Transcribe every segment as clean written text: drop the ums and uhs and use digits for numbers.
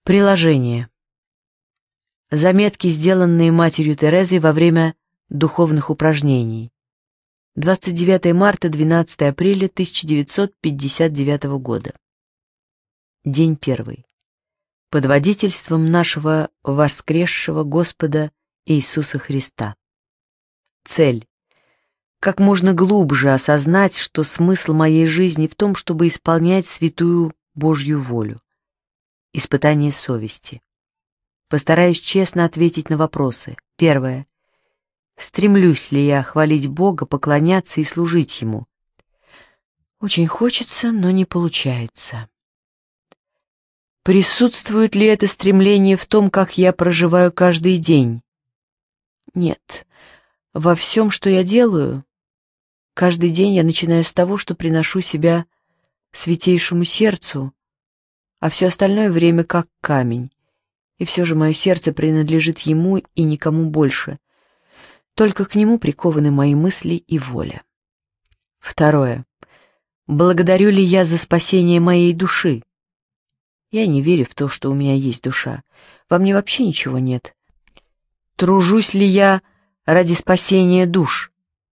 Приложение. Заметки, сделанные матерью Терезой во время духовных упражнений. 29 марта, 12 апреля 1959 года. День 1. Под водительством нашего воскресшего Господа Иисуса Христа. Цель. Как можно глубже осознать, что смысл моей жизни в том, чтобы исполнять святую Божью волю. Испытание совести. Постараюсь честно ответить на вопросы. Первое. Стремлюсь ли я хвалить Бога, поклоняться и служить Ему? Очень хочется, но не получается. Присутствует ли это стремление в том, как я проживаю каждый день? Нет. Во всем, что я делаю, каждый день я начинаю с того, что приношу себя святейшему сердцу, а все остальное время как камень, и все же мое сердце принадлежит Ему и никому больше. Только к Нему прикованы мои мысли и воля. Второе. Благодарю ли я за спасение моей души? Я не верю в то, что у меня есть душа. Во мне вообще ничего нет. Тружусь ли я ради спасения душ?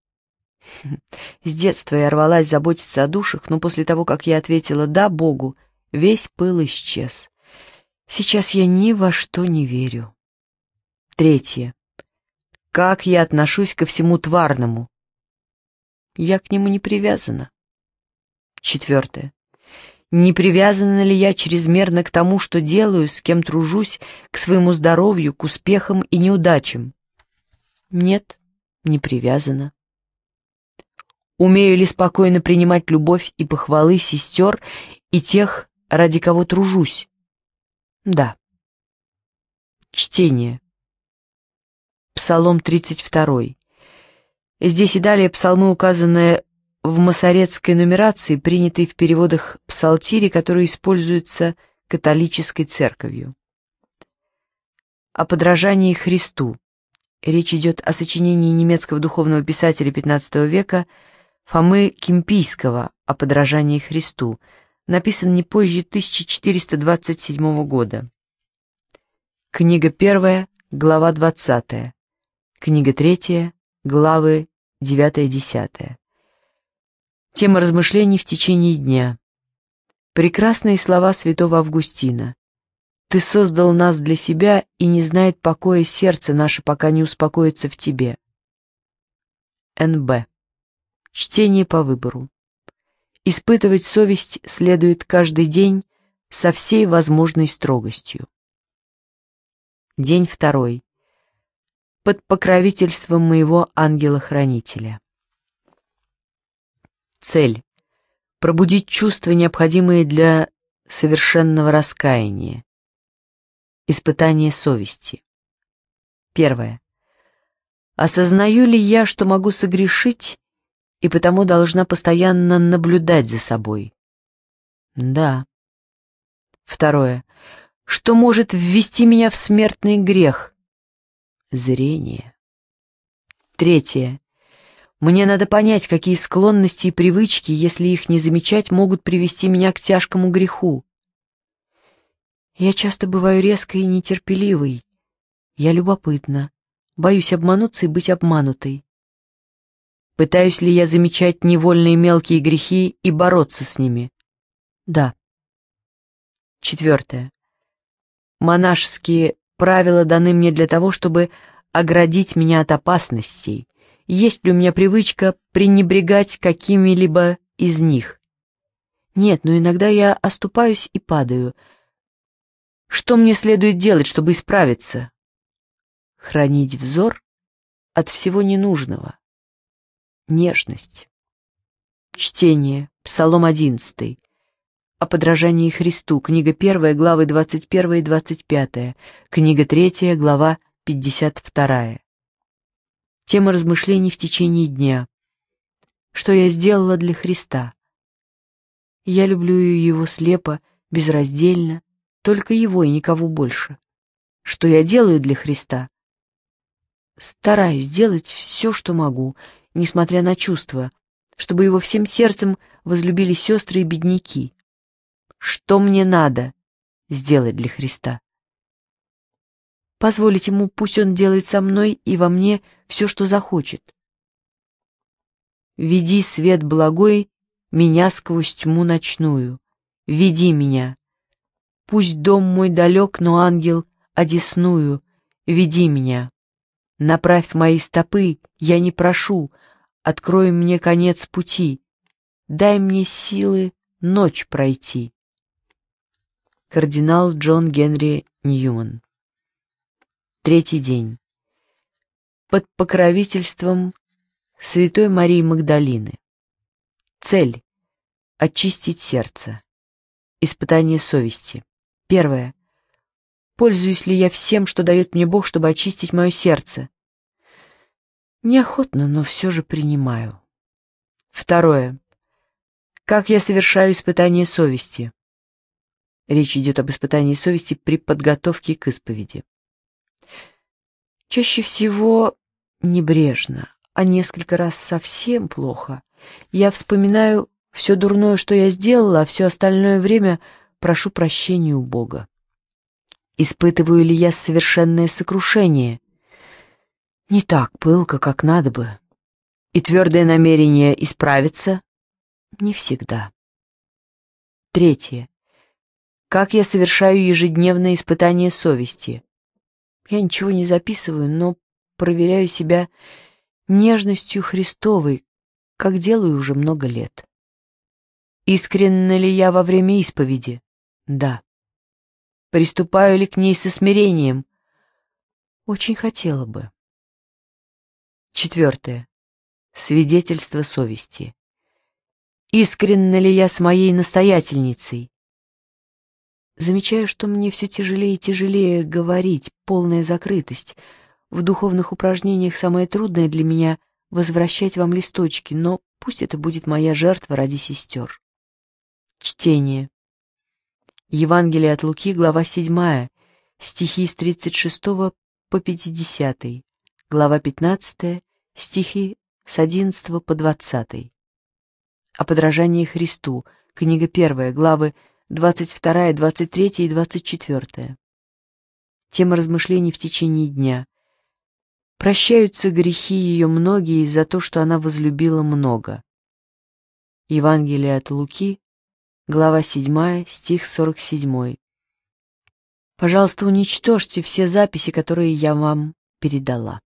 С детства я рвалась заботиться о душах, но после того, как я ответила «да» Богу, весь пыл исчез. Сейчас я ни во что не верю. Третье. Как я отношусь ко всему тварному? Я к нему не привязана. Четвертое. Не привязана ли я чрезмерно к тому, что делаю, с кем тружусь, к своему здоровью, к успехам и неудачам? Нет, не привязана. Умею ли спокойно принимать любовь и похвалы сестер и тех, ради кого тружусь? Да. Чтение. Псалом 32. Здесь и далее псалмы, указанные в масоретской нумерации, принятые в переводах псалтири, которые используются католической церковью. О подражании Христу. Речь идет о сочинении немецкого духовного писателя XV века Фомы Кимпийского о подражании Христу, написан не позже 1427 года. Книга 1, глава 20. Книга 3, главы 9-10. Тема размышлений в течение дня. Прекрасные слова святого Августина. «Ты создал нас для себя, и не знает покоя сердце наше, пока не успокоится в тебе». Н.Б. Чтение по выбору. Испытывать совесть следует каждый день со всей возможной строгостью. День 2. Под покровительством моего ангела-хранителя. Цель. Пробудить чувства, необходимые для совершенного раскаяния. Испытание совести. Первое. Осознаю ли я, что могу согрешить, и потому должна постоянно наблюдать за собой? Да. Второе. Что может ввести меня в смертный грех? Зрение. Третье. Мне надо понять, какие склонности и привычки, если их не замечать, могут привести меня к тяжкому греху. Я часто бываю резкой и нетерпеливой. Я любопытна, боюсь обмануться и быть обманутой. Пытаюсь ли я замечать невольные мелкие грехи и бороться с ними? Да. Четвертое. Монашеские правила даны мне для того, чтобы оградить меня от опасностей. Есть ли у меня привычка пренебрегать какими-либо из них? Нет, но иногда я оступаюсь и падаю. Что мне следует делать, чтобы исправиться? Хранить взор от всего ненужного. Нежность. Чтение. Псалом 11. О подражании Христу. Книга 1, главы 21 и 25. Книга 3, глава 52. Тема размышлений в течение дня. Что я сделала для Христа? Я люблю Его слепо, безраздельно, только Его и никого больше. Что я делаю для Христа? Стараюсь делать все, что могу, несмотря на чувства, чтобы Его всем сердцем возлюбили сестры и бедняки. Что мне надо? сделать для Христа? Позволить ему, пусть он делает со мной и во мне все, что захочет. Веди свет благой меня сквозь тьму ночную. Веди меня. Пусть дом мой далек, но ангел одесную. Веди меня. Направь мои стопы, я не прошу. Открой мне конец пути. Дай мне силы ночь пройти. Кардинал Джон Генри Ньюман. Третий день. Под покровительством Святой Марии Магдалины. Цель — очистить сердце. Испытание совести. Первое. Пользуюсь ли я всем, что дает мне Бог, чтобы очистить мое сердце? Неохотно, но все же принимаю. Второе. Как я совершаю испытание совести? Речь идет об испытании совести при подготовке к исповеди. Чаще всего небрежно, а несколько раз совсем плохо. Я вспоминаю все дурное, что я сделала, а все остальное время прошу прощения у Бога. Испытываю ли я совершенное сокрушение? Не так пылко, как надо бы. И твердое намерение исправиться? Не всегда. Третье. Как я совершаю ежедневное испытание совести? Я ничего не записываю, но проверяю себя нежностью Христовой, как делаю уже много лет. Искренна ли я во время исповеди? Да. Приступаю ли к ней со смирением? Очень хотела бы. Четвертое. Свидетельство совести. Искренна ли я с моей настоятельницей? Замечаю, что мне все тяжелее и тяжелее говорить, полная закрытость. В духовных упражнениях самое трудное для меня — возвращать вам листочки, но пусть это будет моя жертва ради сестер. Чтение. Евангелие от Луки, глава 7, стихи с 36 по 50, глава 15, стихи с 11 по 20. О подражании Христу, книга 1, главы 22, 23 и 24. Тема размышлений в течение дня. Прощаются грехи ее многие за то, что она возлюбила много. Евангелие от Луки, глава 7, стих 47. Пожалуйста, уничтожьте все записи, которые я вам передала.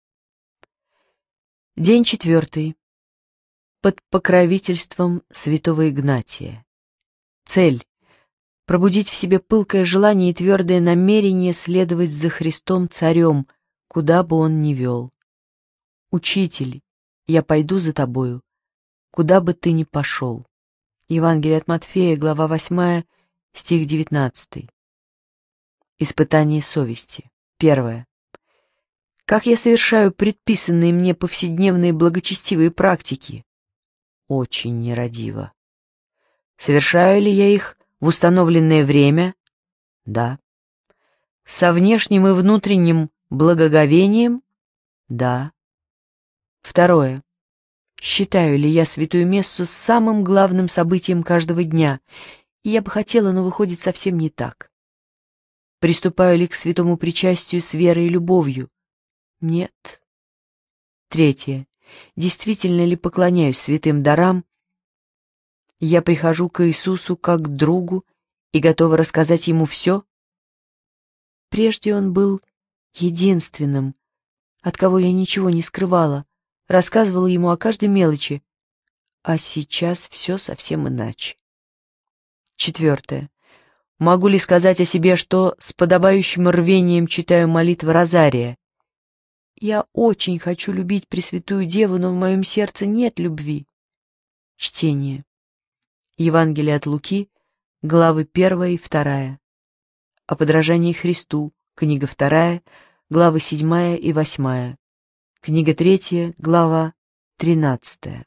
День 4. Под покровительством святого Игнатия. Цель — пробудить в себе пылкое желание и твердое намерение следовать за Христом Царем, куда бы он ни вел. Учитель, я пойду за тобою, куда бы ты ни пошел. Евангелие от Матфея, глава 8, стих 19. Испытание совести. Первое. Как я совершаю предписанные мне повседневные благочестивые практики? Очень нерадиво. Совершаю ли я их в установленное время? Да. Со внешним и внутренним благоговением? Да. Второе. Считаю ли я святую мессу самым главным событием каждого дня? И я бы хотела, но выходит совсем не так. Приступаю ли к святому причастию с верой и любовью? Нет. Третье. Действительно ли поклоняюсь святым дарам? Я прихожу к Иисусу как к другу и готова рассказать Ему все? Прежде Он был единственным, от кого я ничего не скрывала, рассказывала Ему о каждой мелочи, а сейчас все совсем иначе. Четвертое. Могу ли сказать о себе, что с подобающим рвением читаю молитвы Розария? Я очень хочу любить Пресвятую Деву, но в моем сердце нет любви. Чтение. Евангелие от Луки, главы 1 и 2. О подражании Христу, книга 2, главы 7 и 8. Книга 3, глава 13.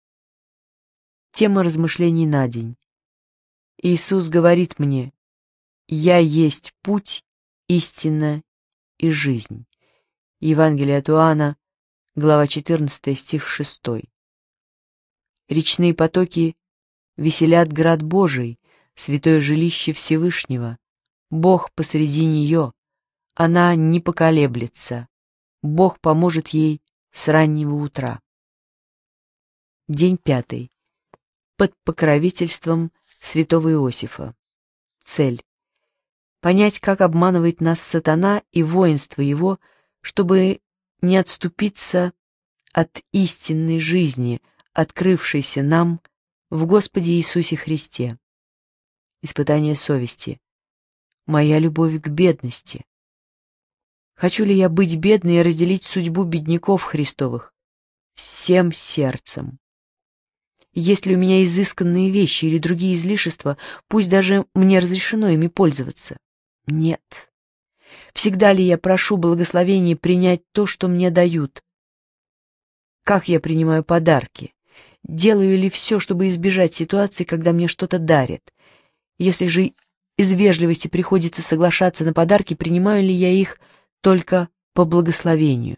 Тема размышлений на день. Иисус говорит мне: «Я есть путь, истина и жизнь». Евангелие от Иоанна, глава 14, стих 6. Речные потоки веселят град Божий, святое жилище Всевышнего. Бог посреди нее. Она не поколеблется. Бог поможет ей с раннего утра. День 5. Под покровительством святого Иосифа. Цель. Понять, как обманывает нас сатана и воинство его, чтобы не отступиться от истинной жизни, открывшейся нам в Господе Иисусе Христе. Испытание совести. Моя любовь к бедности. Хочу ли я быть бедной и разделить судьбу бедняков Христовых? Всем сердцем. Есть ли у меня изысканные вещи или другие излишества, пусть даже мне разрешено ими пользоваться? Нет. Всегда ли я прошу благословения принять то, что мне дают? Как я принимаю подарки? Делаю ли все, чтобы избежать ситуации, когда мне что-то дарят? Если же из вежливости приходится соглашаться на подарки, принимаю ли я их только по благословению?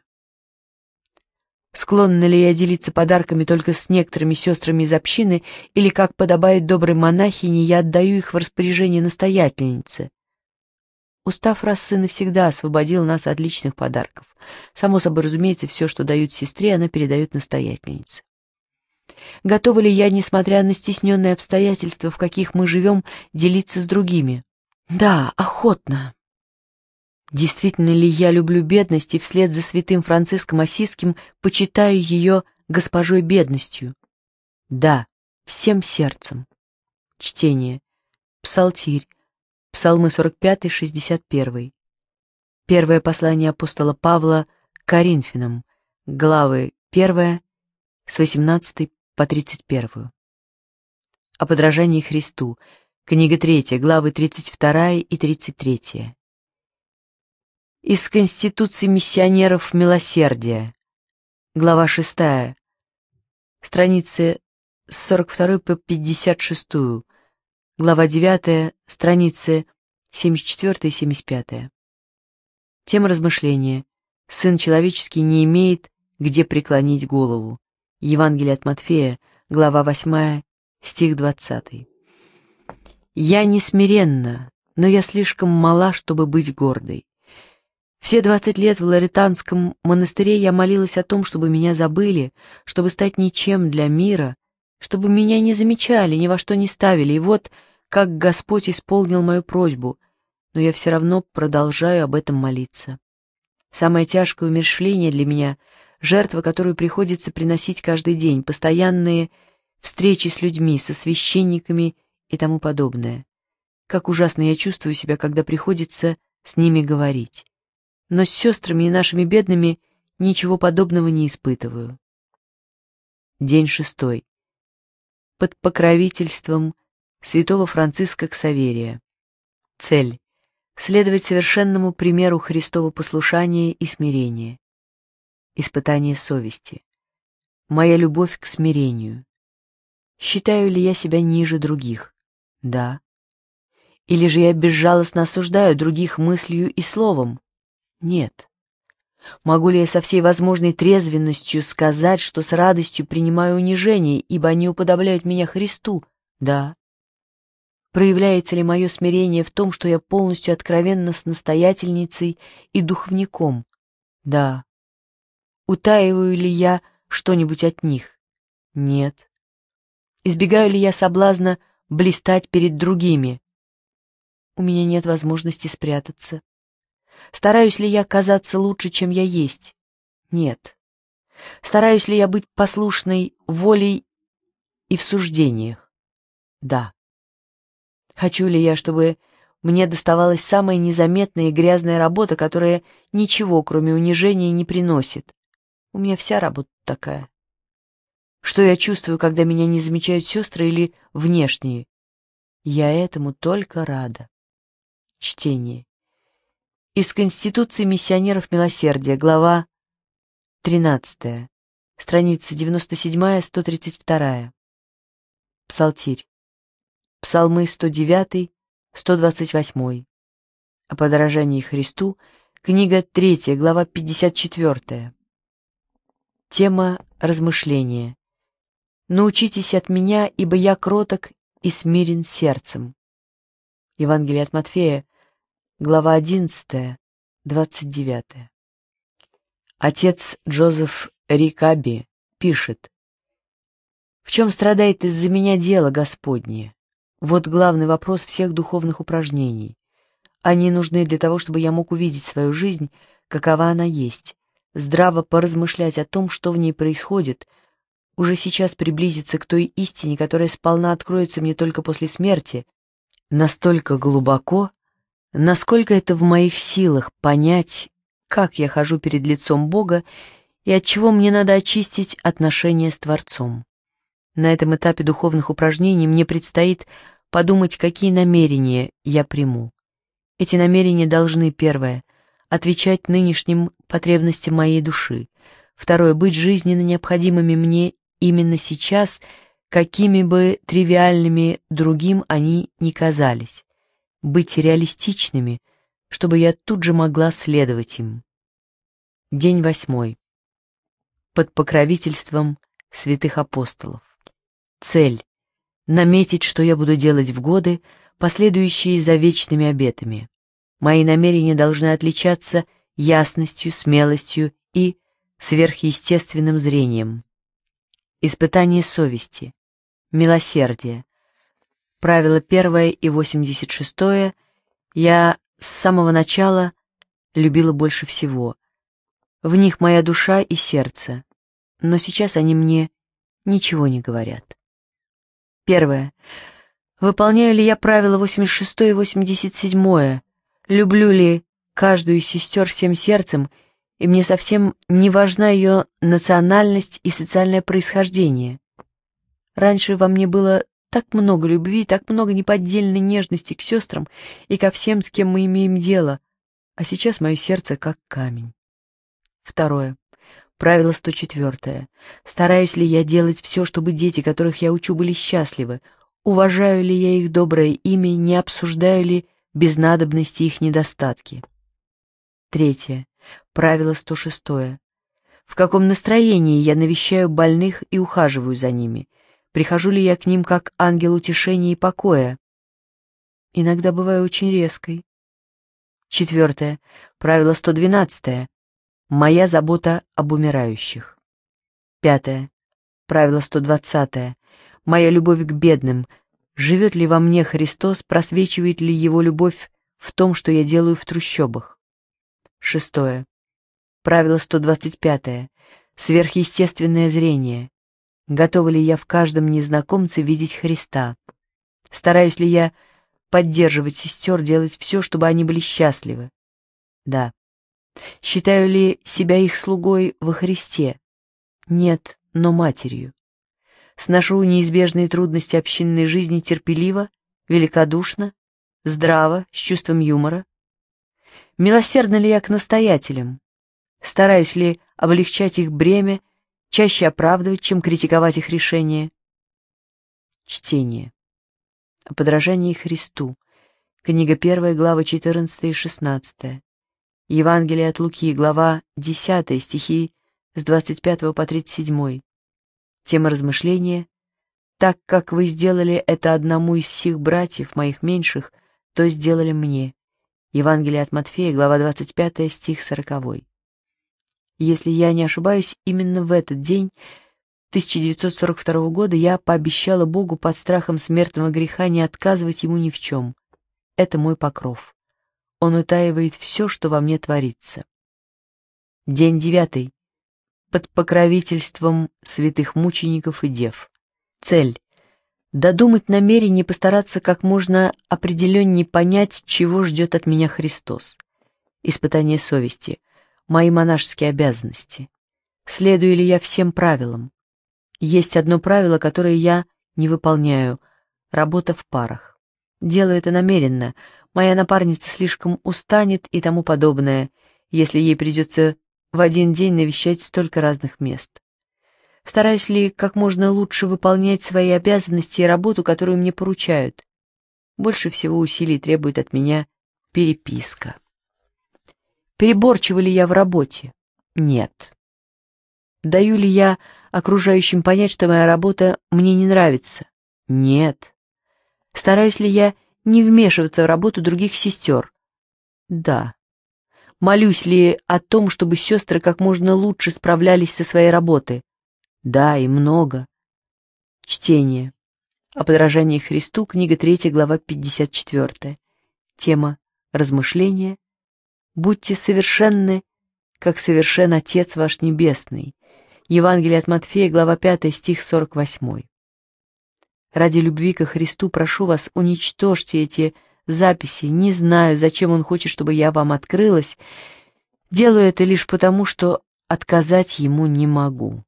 Склонна ли я делиться подарками только с некоторыми сестрами из общины, или, как подобает доброй монахине, я отдаю их в распоряжение настоятельницы? Устав раз сын навсегда освободил нас от личных подарков. Само собой разумеется, все, что дают сестре, она передает настоятельнице. Готова ли я, несмотря на стесненные обстоятельства, в каких мы живем, делиться с другими? Да, охотно. Действительно ли я люблю бедность и вслед за святым Франциском Ассизским почитаю ее госпожой бедностью? Да, всем сердцем. Чтение. Псалтирь. Псалмы 45-61. Первое послание апостола Павла к Коринфянам. Главы 1 с 18 по 31. О подражании Христу. Книга 3, главы 32 и 33. Из Конституции миссионеров милосердия. Глава 6, страницы с 42 по 56. Глава 9, страницы 74 и 75. Тема размышления. Сын человеческий не имеет, где преклонить голову. Евангелие от Матфея, глава 8, стих 20. «Я не смиренна, но я слишком мала, чтобы быть гордой. Все 20 лет в Лоретанском монастыре я молилась о том, чтобы меня забыли, чтобы стать ничем для мира, чтобы меня не замечали, ни во что не ставили, и вот как Господь исполнил мою просьбу, но я все равно продолжаю об этом молиться. Самое тяжкое умерщвление для меня — жертва, которую приходится приносить каждый день, постоянные встречи с людьми, со священниками и тому подобное. Как ужасно я чувствую себя, когда приходится с ними говорить. Но с сестрами и нашими бедными ничего подобного не испытываю. День 6. Под покровительством святого Франциска Ксаверия. Цель. Следовать совершенному примеру Христова послушания и смирения. Испытание совести. Моя любовь к смирению. Считаю ли я себя ниже других? Да. Или же я безжалостно осуждаю других мыслью и словом? Нет. Могу ли я со всей возможной трезвенностью сказать, что с радостью принимаю унижение, ибо они уподобляют меня Христу? Да. Проявляется ли мое смирение в том, что я полностью откровенна с настоятельницей и духовником? Да. Утаиваю ли я что-нибудь от них? Нет. Избегаю ли я соблазна блистать перед другими? У меня нет возможности спрятаться. Стараюсь ли я казаться лучше, чем я есть? Нет. Стараюсь ли я быть послушной волей и в суждениях? Да. Хочу ли я, чтобы мне доставалась самая незаметная и грязная работа, которая ничего, кроме унижения, не приносит? У меня вся работа такая. Что я чувствую, когда меня не замечают сестры или внешние? Я этому только рада. Чтение. Из Конституции миссионеров милосердия, глава 13, страница 97-132. Псалтирь. Псалмы 109, 128. О подражании Христу, книга 3, глава 54. Тема размышления. «Научитесь от меня, ибо я кроток и смирен сердцем». Евангелие от Матфея, глава 11, 29. Отец Джозеф Рикаби пишет: «В чем страдает из-за меня дело Господне? Вот главный вопрос всех духовных упражнений. Они нужны для того, чтобы я мог увидеть свою жизнь, какова она есть, здраво поразмышлять о том, что в ней происходит, уже сейчас приблизиться к той истине, которая сполна откроется мне только после смерти, настолько глубоко, насколько это в моих силах понять, как я хожу перед лицом Бога и от чего мне надо очистить отношения с Творцом. На этом этапе духовных упражнений мне предстоит подумать, какие намерения я приму. Эти намерения должны, первое, отвечать нынешним потребностям моей души, второе, быть жизненно необходимыми мне именно сейчас, какими бы тривиальными другим они ни казались, быть реалистичными, чтобы я тут же могла следовать им. День 8. Под покровительством святых апостолов. Цель — наметить, что я буду делать в годы, последующие за вечными обетами. Мои намерения должны отличаться ясностью, смелостью и сверхъестественным зрением. Испытание совести, милосердие. Правило 1 и 86 я с самого начала любила больше всего. В них моя душа и сердце, но сейчас они мне ничего не говорят. 1. Выполняю ли я правила 86 и 87? Люблю ли каждую из сестер всем сердцем, и мне совсем не важна ее национальность и социальное происхождение? Раньше во мне было так много любви, так много неподдельной нежности к сестрам и ко всем, с кем мы имеем дело, а сейчас мое сердце как камень. 2. Правило 104. Стараюсь ли я делать все, чтобы дети, которых я учу, были счастливы? Уважаю ли я их доброе имя, не обсуждаю ли без надобности их недостатки? 3. Правило 106. В каком настроении я навещаю больных и ухаживаю за ними? Прихожу ли я к ним как ангел утешения и покоя? Иногда бываю очень резкой. 4. Правило 112. Моя забота об умирающих. 5. Правило 120. Моя любовь к бедным. Живет ли во мне Христос, просвечивает ли Его любовь в том, что я делаю в трущобах? 6. Правило 125. Сверхъестественное зрение. Готова ли я в каждом незнакомце видеть Христа? Стараюсь ли я поддерживать сестер, делать все, чтобы они были счастливы? Да. Считаю ли себя их слугой во Христе? Нет, но матерью. Сношу неизбежные трудности общинной жизни терпеливо, великодушно, здраво, с чувством юмора. Милосердна ли я к настоятелям? Стараюсь ли облегчать их бремя, чаще оправдывать, чем критиковать их решения? Чтение. О подражании Христу. Книга 1, глава 14 и 16. Евангелие от Луки, глава 10, стихи с 25 по 37. Тема размышления: «Так как вы сделали это одному из сих братьев моих меньших, то сделали мне». Евангелие от Матфея, глава 25, стих 40. Если я не ошибаюсь, именно в этот день 1942 года я пообещала Богу под страхом смертного греха не отказывать Ему ни в чем. Это мой покров. Он утаивает все, что во мне творится. День 9. Под покровительством святых мучеников и дев. Цель — додумать намерение, постараться как можно определеннее понять, чего ждет от меня Христос. Испытание совести, мои монашеские обязанности. Следую ли я всем правилам? Есть одно правило, которое я не выполняю — работа в парах. Делаю это намеренно, моя напарница слишком устанет и тому подобное, если ей придется в один день навещать столько разных мест. Стараюсь ли как можно лучше выполнять свои обязанности и работу, которую мне поручают? Больше всего усилий требует от меня переписка. Переборчива ли я в работе? Нет. Даю ли я окружающим понять, что моя работа мне не нравится? Нет. Стараюсь ли я не вмешиваться в работу других сестер? Да. Молюсь ли о том, чтобы сестры как можно лучше справлялись со своей работой? Да, и много. Чтение. О подражании Христу, книга 3, глава 54. Тема размышления. Будьте совершенны, как совершен Отец ваш Небесный. Евангелие от Матфея, глава 5, стих 48. Ради любви ко Христу прошу вас, уничтожьте эти записи. Не знаю, зачем Он хочет, чтобы я вам открылась. Делаю это лишь потому, что отказать Ему не могу.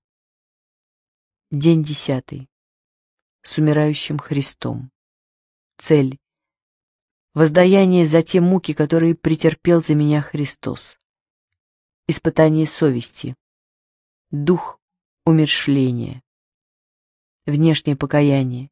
День 10. С умирающим Христом. Цель. Воздаяние за те муки, которые претерпел за меня Христос. Испытание совести. Дух умерщвления. Внешнее покаяние.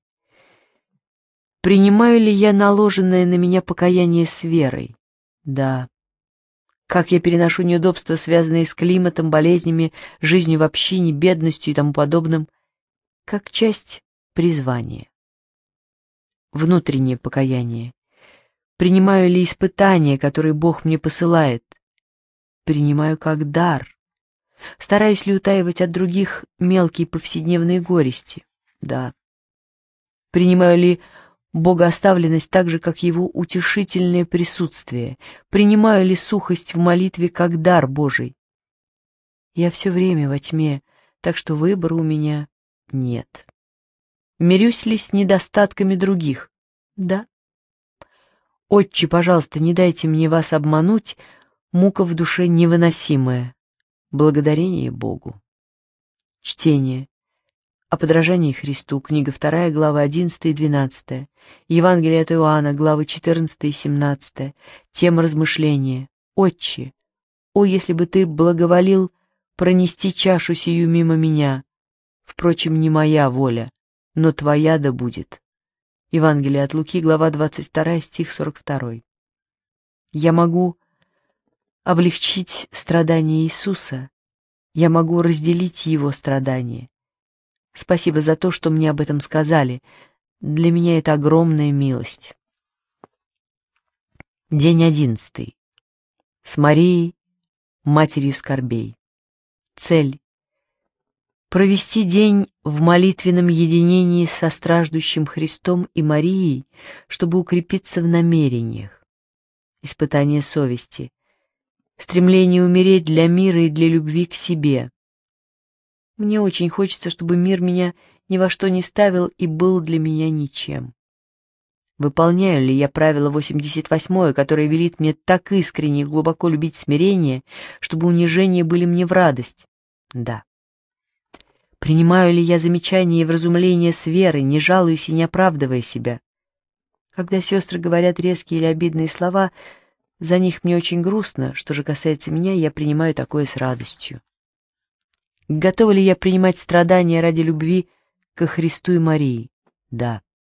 Принимаю ли я наложенное на меня покаяние с верой? Да. Как я переношу неудобства, связанные с климатом, болезнями, жизнью в общине, бедностью и тому подобным, как часть призвания. Внутреннее покаяние. Принимаю ли испытания, которые Бог мне посылает? Принимаю как дар. Стараюсь ли утаивать от других мелкие повседневные горести? Да. Принимаю ли богооставленность так же, как Его утешительное присутствие? Принимаю ли сухость в молитве как дар Божий? Я все время во тьме, так что выбора у меня нет. Мирюсь ли с недостатками других? Да. Отче, пожалуйста, не дайте мне вас обмануть, мука в душе невыносимая. Благодарение Богу. Чтение. О подражании Христу, книга 2, глава 11 и 12, Евангелие от Иоанна, главы 14 и 17, тема размышления. Отче, о, если бы Ты благоволил пронести чашу сию мимо меня, впрочем, не моя воля, но Твоя да будет. Евангелие от Луки, глава 22, стих 42. Я могу облегчить страдания Иисуса, я могу разделить Его страдания. Спасибо за то, что мне об этом сказали. Для меня это огромная милость. День 11. С Марией, матерью скорбей. Цель. Провести день в молитвенном единении со страждущим Христом и Марией, чтобы укрепиться в намерениях. Испытание совести. Стремление умереть для мира и для любви к себе. Мне очень хочется, чтобы мир меня ни во что не ставил и был для меня ничем. Выполняю ли я правило 88, которое велит мне так искренне и глубоко любить смирение, чтобы унижения были мне в радость? Да. Принимаю ли я замечания и вразумления с верой, не жалуюсь и не оправдывая себя? Когда сестры говорят резкие или обидные слова, за них мне очень грустно. Что же касается меня, я принимаю такое с радостью. Готова ли я принимать страдания ради любви ко Христу и Марии? Да.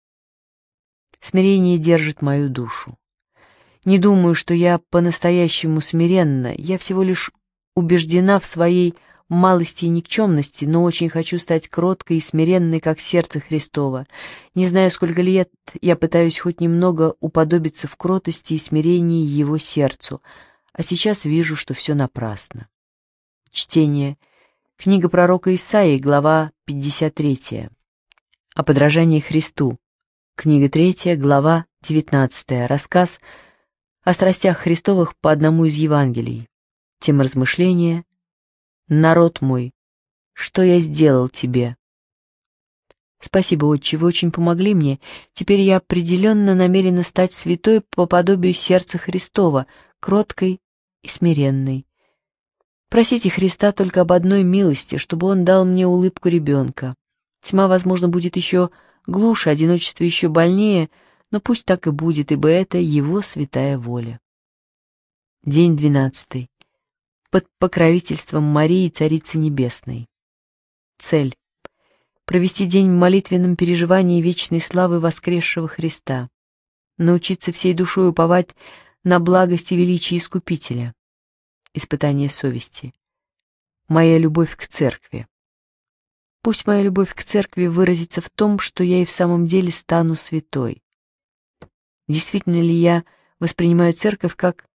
Смирение держит мою душу. Не думаю, что я по-настоящему смиренна, я всего лишь убеждена в своей малости и никчемности, но очень хочу стать кроткой и смиренной, как сердце Христово. Не знаю, сколько лет я пытаюсь хоть немного уподобиться в кротости и смирении Его сердцу, а сейчас вижу, что все напрасно. Чтение. Книга пророка Исаии, глава 53. О подражании Христу. Книга 3, глава 19. Рассказ о страстях Христовых по одному из Евангелий. Тема размышления. «Народ мой, что я сделал тебе?» Спасибо, Отче, вы очень помогли мне. Теперь я определенно намерена стать святой по подобию сердца Христова, кроткой и смиренной. Просите Христа только об одной милости, чтобы Он дал мне улыбку ребенка. Тьма, возможно, будет еще глуше, одиночество еще больнее, но пусть так и будет, ибо это Его святая воля. День 12. Под покровительством Марии, Царицы Небесной. Цель. Провести день в молитвенном переживании вечной славы воскресшего Христа. Научиться всей душой уповать на благость и величие Искупителя. Испытание совести. Моя любовь к Церкви. Пусть моя любовь к Церкви выразится в том, что я и в самом деле стану святой. Действительно ли я воспринимаю Церковь как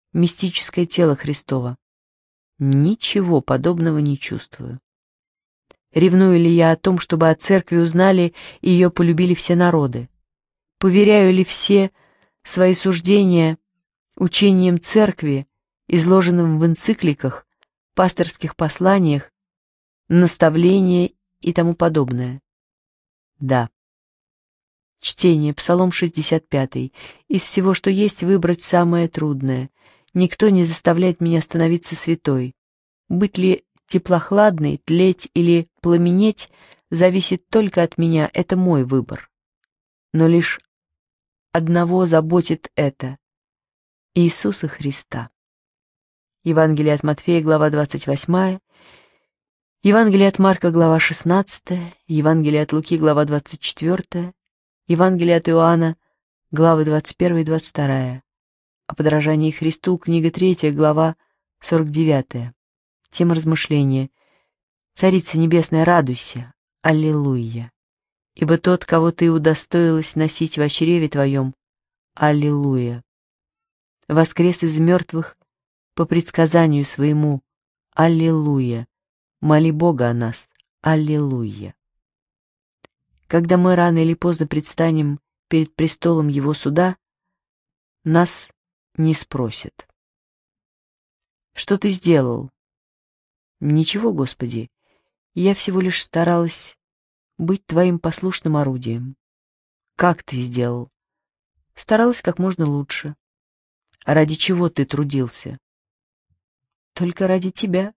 мистическое тело Христово. Ничего подобного не чувствую. Ревную ли я о том, чтобы о церкви узнали и ее полюбили все народы? Поверяю ли все свои суждения учениям церкви, изложенным в энцикликах, пасторских посланиях, наставления и тому подобное? Да. Чтение, Псалом 65. Из всего, что есть, выбрать самое трудное. Никто не заставляет меня становиться святой. Быть ли теплохладной, тлеть или пламенеть зависит только от меня, это мой выбор. Но лишь одного заботит это — Иисуса Христа. Евангелие от Матфея, глава 28, Евангелие от Марка, глава 16, Евангелие от Луки, глава 24, Евангелие от Иоанна, главы 21 и 22, о подражании Христу, книга 3, глава 49. Тема размышления. «Царица небесная, радуйся! Аллилуйя! Ибо тот, кого ты удостоилась носить во чреве твоем, Аллилуйя! Воскрес из мертвых по предсказанию своему, Аллилуйя! Моли Бога о нас, Аллилуйя!» Когда мы рано или поздно предстанем перед престолом Его суда, нас не спросят: «Что ты сделал?» «Ничего, Господи, я всего лишь старалась быть Твоим послушным орудием». «Как ты сделал?» «Старалась как можно лучше». «А ради чего ты трудился?» «Только ради Тебя».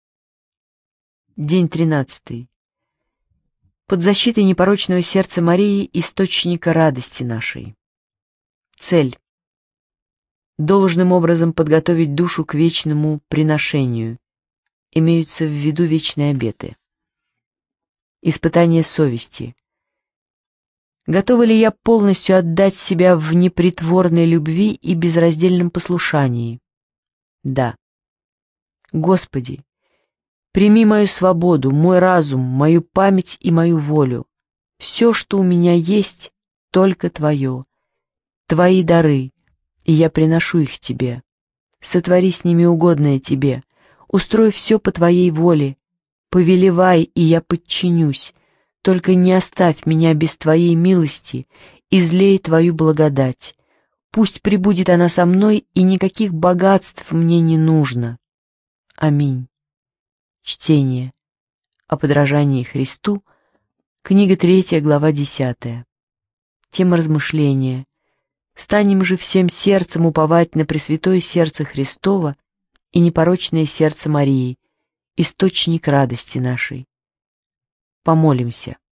День 13. Под защитой непорочного сердца Марии, источника радости нашей. Цель. Должным образом подготовить душу к вечному приношению. Имеются в виду вечные обеты. Испытание совести. Готова ли я полностью отдать себя в непритворной любви и безраздельном послушании? Да. Господи, прими мою свободу, мой разум, мою память и мою волю. Все, что у меня есть, только Твое. Твои дары, и я приношу их Тебе. Сотвори с ними угодное Тебе. Устрой все по Твоей воле. Повелевай, и я подчинюсь. Только не оставь меня без Твоей милости, излей Твою благодать. Пусть пребудет она со мной, и никаких богатств мне не нужно. Аминь. Чтение. О подражании Христу. Книга 3, глава 10. Тема размышления. Станем же всем сердцем уповать на Пресвятое Сердце Христово и непорочное сердце Марии, источник радости нашей. Помолимся.